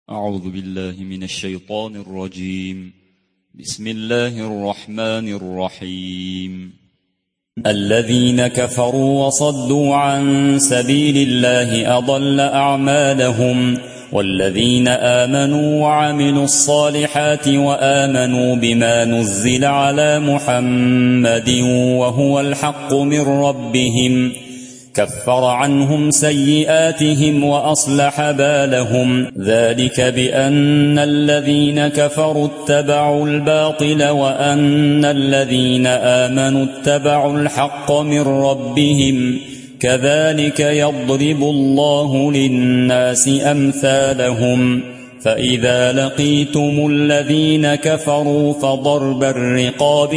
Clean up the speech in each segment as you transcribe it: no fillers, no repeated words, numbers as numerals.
أعوذ بالله من الشيطان الرجيم. بسم الله الرحمن الرحيم. الذين كفروا وصدوا عن سبيل الله أضل أعمالهم، والذين آمنوا وعملوا الصالحات وآمنوا بما نزل على محمد وهو الحق من ربهم كفر عنهم سيئاتهم وأصلح بالهم، ذلك بأن الذين كفروا اتبعوا الباطل وأن الذين آمنوا اتبعوا الحق من ربهم، كذلك يضرب الله للناس أمثالهم. فإذا لقيتم الذين كفروا فضرب الرقاب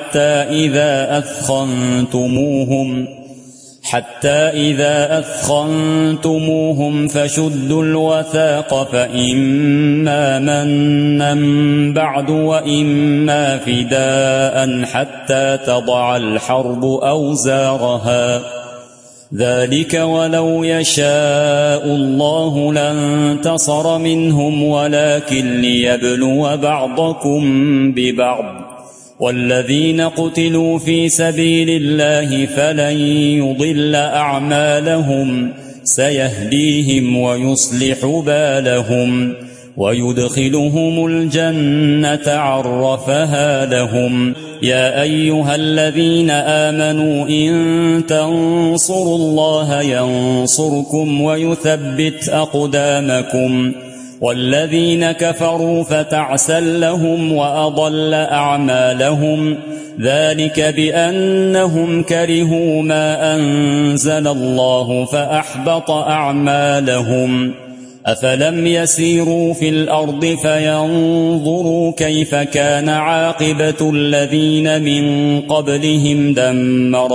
حتى إذا أثخنتموهم فشدوا الوثاق، فإما منا بعد وإما فداء حتى تضع الحرب أوزارها، ذلك ولو يشاء الله لانتصر منهم ولكن ليبلو بعضكم ببعض، والذين قتلوا في سبيل الله فلن يضل أعمالهم، سيهديهم ويصلح بالهم ويدخلهم الجنة عرفها لهم. يا أيها الذين آمنوا إن تنصروا الله ينصركم ويثبت أقدامكم، والذين كفروا فتعسا لهم وأضل أعمالهم، ذلك بأنهم كرهوا ما أنزل الله فأحبط أعمالهم. أفلم يسيروا في الأرض فينظروا كيف كان عاقبة الذين من قبلهم دمر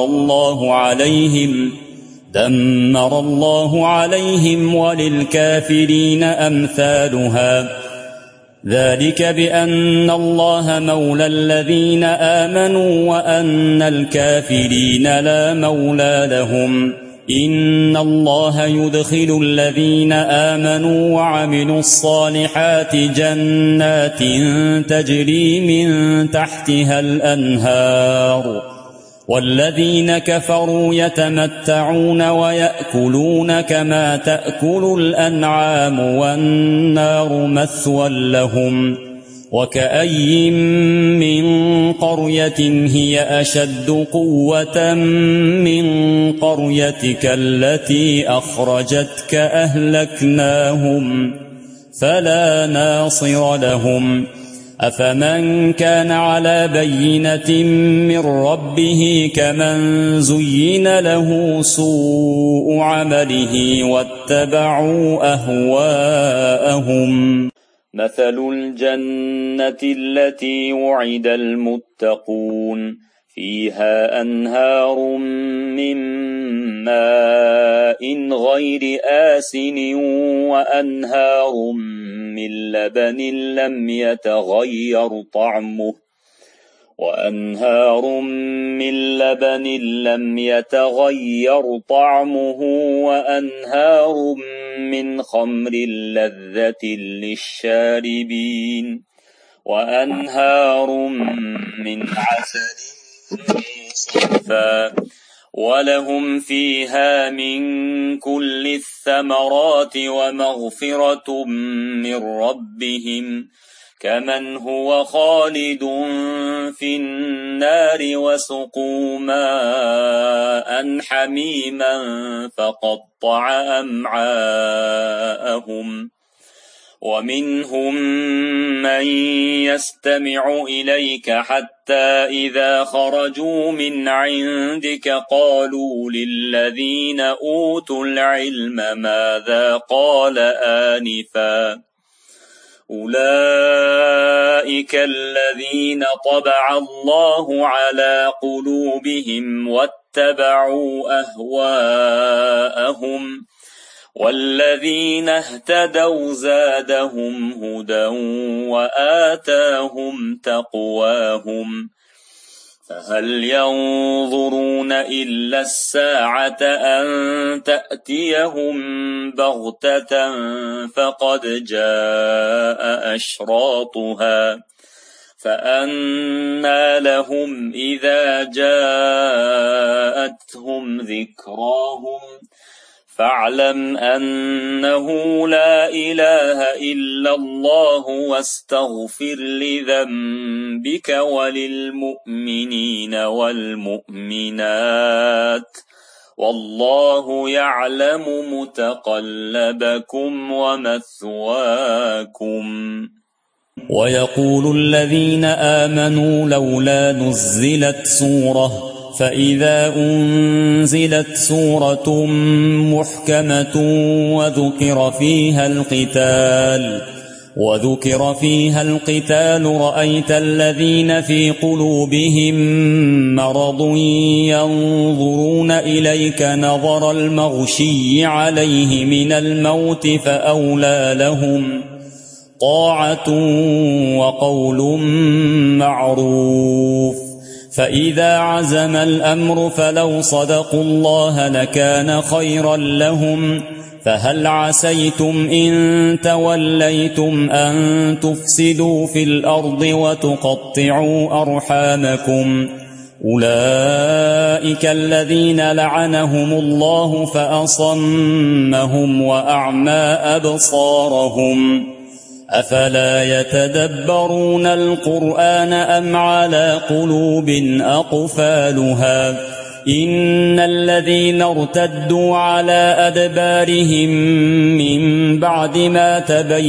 الله عليهم وللكافرين أمثالها، ذلك بأن الله مولى الذين آمنوا وأن الكافرين لا مولى لهم. إن الله يدخل الذين آمنوا وعملوا الصالحات جنات تجري من تحتها الأنهار، والذين كفروا يتمتعون ويأكلون كما تأكل الأنعام والنار مثوى لهم. وكأي من قرية هي أشد قوة من قريتك التي أخرجتك أهلكناهم فلا ناصر لهم. أفمن كان على بينة من ربه كمن زين له سوء عمله واتبعوا أهواءهم. مثل الجنة التي وعد المتقون فيها أنهار من ماء غير آسن وأنهار من لبن لم يتغير طعمه وأنهار من خمر لذة للشاربين وأنهار من عسل مصفى ولهم فيها من كل الثمرات ومغفرة من ربهم كمن هو خالد في النار وسقوا ماء حميما فقطع أمعاءهم. ومنهم من يستمع إليك حتى إذا خرجوا من عندك قالوا للذين أوتوا العلم ماذا قال آنفا، أولئك الذين طبع الله على قلوبهم واتبعوا أهواءهم، والذين اهتدوا زادهم هدى وآتاهم تقواهم. فهل ينظرون إلا الساعة أن تأتيهم بغتة فقد جاء أشراطها فأنى لهم إذا جاءتهم ذكراهم فاعلم أنه لا إله إلا الله واستغفر لذنبك وللمؤمنين والمؤمنات والله يعلم متقلبكم ومثواكم. ويقول الذين آمنوا لولا نزلت سورة فإذا أنزلت سورة محكمة وذكر فيها القتال رأيت الذين في قلوبهم مرض ينظرون إليك نظر المغشي عليه من الموت فأولى لهم طاعة وقول معروف. فإذا عزم الأمر فلو صدقوا الله لكان خيرا لهم. فهل عسيتم إن توليتم أن تفسدوا في الأرض وتقطعوا أرحامكم؟ أولئك الذين لعنهم الله فأصمهم وأعمى أبصارهم. أفلا يتدبرون القرآن أم على قلوب أقفالها؟ إن الذين ارتدوا على أدبارهم من بعد ما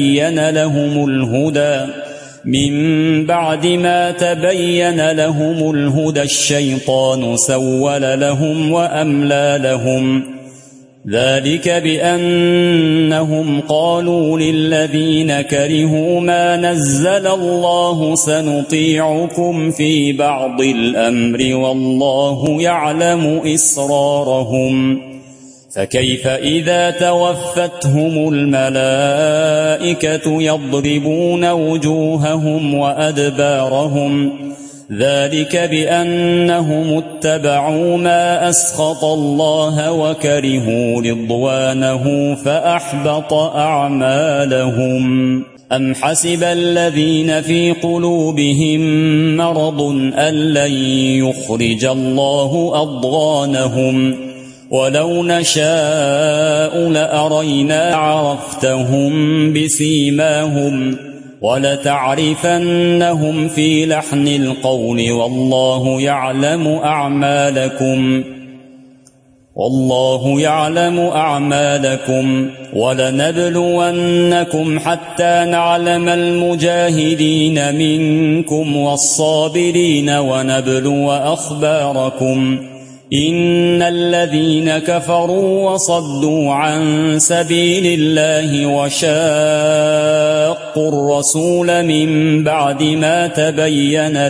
تبين لهم الهدى الشيطان سول لهم وأملى لهم. ذلك بأنهم قالوا للذين كرهوا ما نزل الله سنطيعكم في بعض الأمر والله يعلم إسرارهم. فكيف إذا توفتهم الملائكة يضربون وجوههم وأدبارهم؟ ذلك بأنهم اتبعوا ما أسخط الله وكرهوا رضوانه فأحبط أعمالهم. أم حسب الذين في قلوبهم مرض أن لن يخرج الله أضغانهم؟ ولو نشاء لأرينا عرفتهم بسيماهم ولتعرفنهم في لحن القول والله يعلم أعمالكم ولنبلونكم حتى نعلم المجاهدين منكم والصابرين ونبلو أخباركم. إن الذين كفروا وصدوا عن سبيل الله وشاقوا الرسول من بعد ما تبين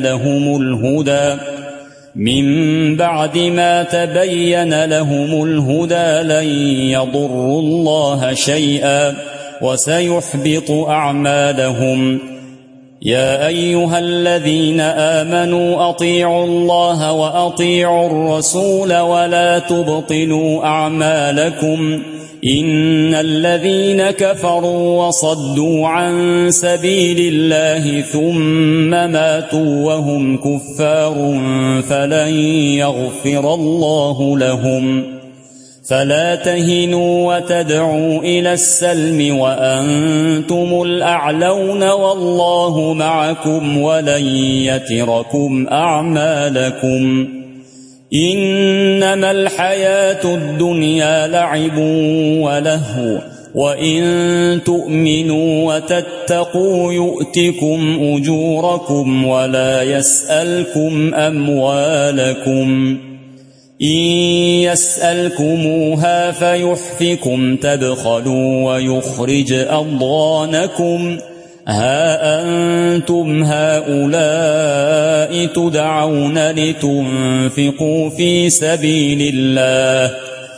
لهم الهدى لن يضروا الله شيئا وسيحبط أعمالهم. يا أيها الذين آمنوا أطيعوا الله وأطيعوا الرسول ولا تبطلوا أعمالكم. إن الذين كفروا وصدوا عن سبيل الله ثم ماتوا وهم كفار فلن يغفر الله لهم. فلا تهنوا وتدعوا إلى السلم وأنتم الأعلون والله معكم ولن يتركم أعمالكم. إنما الحياة الدنيا لعب ولهو وإن تؤمنوا وتتقوا يؤتكم أجوركم ولا يسألكم أموالكم. إن يسألكموها فيحفكم تبخلوا ويخرج أضغانكم. ها أنتم هؤلاء تدعون لتنفقوا في سبيل الله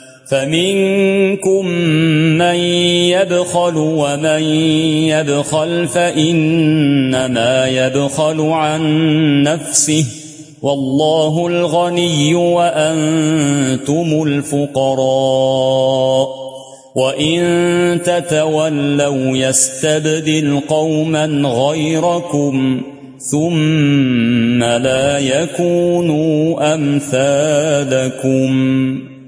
فمنكم من يبخل ومن يبخل فإنما يبخل عن نفسه والله الغني وأنتم الفقراء وإن تتولوا يستبدل قوما غيركم ثم لا يكونوا أمثالكم.